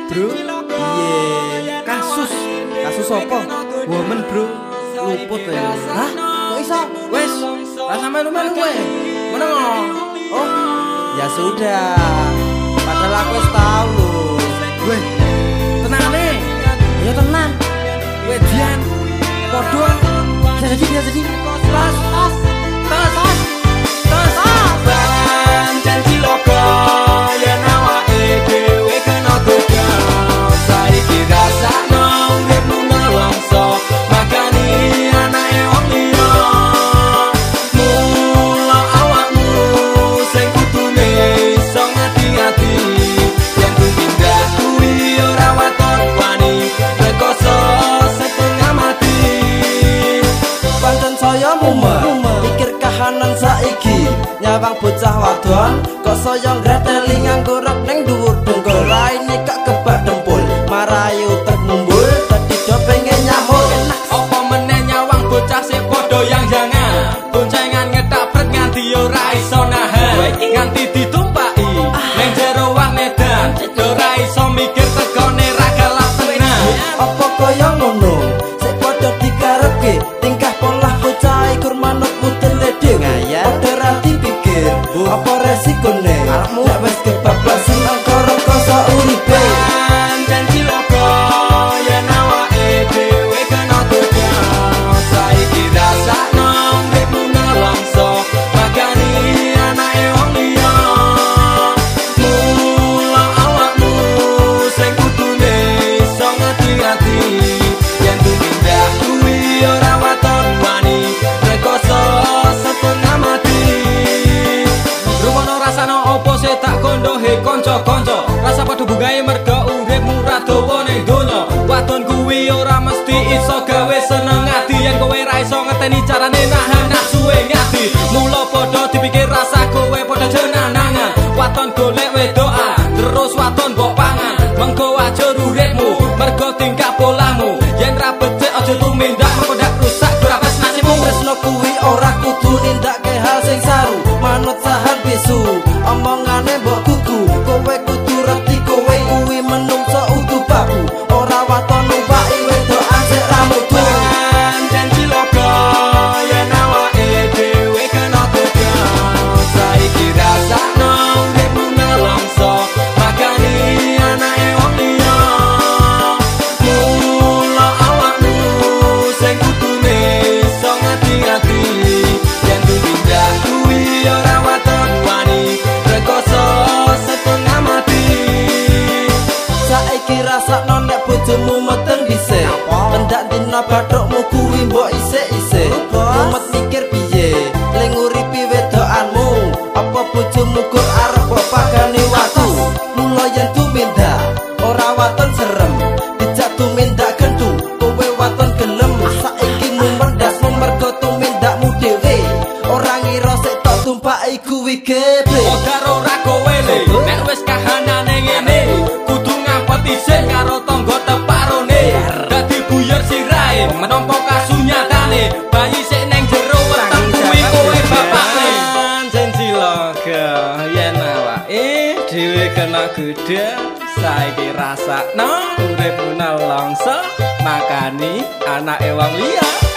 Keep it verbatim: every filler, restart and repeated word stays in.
Bro, iya kasus kasus apa? Woman bro, luput ya. Hah? Kok iso? Wes, rasa melu-melu kowe. Ngono kok. Oh, ya sudah. Padahal aku wis tahu lho. Weh, tenane. Ya tenan. Weh, Dian. Podo. Bisa jadi, bisa jadi. Tas, tas, tas, tas, tas, tas. Janji logo yen awake dhewe kena goda. Saiki rasakno uripmu nelongso, makani anake wong liya. Mula awakmu sing kudune iso ngati-ati. Yen ku pindah kuwi ora waton wani, rekoso setengah mati. Pancen saya mumet mikir kahanan saiki nyawang bocah wadon kok saya ngreteli nganggo rok ning dhuwur dengkul raine kak kebak dempul marayu termumbul dadi do pengen nyamuk enak apa meneh nyawang bocah sing padha yang jangan boncengan ngetapret nganti ora iso nahan nganti ditumpaki ning jero wah medan ora iso mikir tegone ra galak tenan apa kaya ngono sik padha dikarepke tingkah pola bocah ikur manut mudel ledeng padha ra dipikir apa resikone nek wis kebablasan angkara koso uripe janji logo yen awake dhewe kena goda saiki rasakno uripmu nelongso makani anake wong liya mula awakmu sing kudune iso ngati-ati yen pindah kuwi ora waton wani rekoso setengah mati rumono rasano opo se tak kondohe kanca-kanca rasa padha bungae merga uripmu ra dawa ning donya wadon kuwi ora mesti iso gawe seneng ati yen kowe ra iso ngeteni carane nahan nafsuwe ngati mula padha dipikir rasa kowe padha jenenangan wadon golek wedokan terus wadon mbok pangan mengko aja uripmu merga tingkah polamu yen ra becik aja tumindak mengko ndak rusak ora pas nasibmu tresno kuwi ora kudu nindakake hal sing saru manut sahan bisu omongane mbok kuku kowe kudu reti kowe kuwi menungso utuh babu ora waton numpaki wedokan sik ramudu janji logo yen awake dhewe kena goda saiki rasakno uripmu nelongso makani anake wong liya mula awakmu sing kudune iso ngati-ati yen pindah kuwi ora waton wani rekoso setengah mati saiki rasakno nek bojomu meteng dhisik pendak dina bathukmu kuwi mbok isik-isik mumet mikir piye ling nguripi wedokanmu apa bojomu gur arep mbok pagani watu mula yen tumindak ora waton serem dijak tumindak gendu kowe waton gelem saiki mumendas mergo tumindakmu dhewe ora ngira sik tok tumpaki kuwi geble Odar ora kowe le nek wis kahanane ngene kudu ngapet isih karo tangga teparone dadi buyer sirahe menompo kasunyatane bayi sik ning jero weteng kuwi kowe bapakne janji logo yen awake dhewe kena goda saiki rasakno uripmu nelongso makani anake wong liya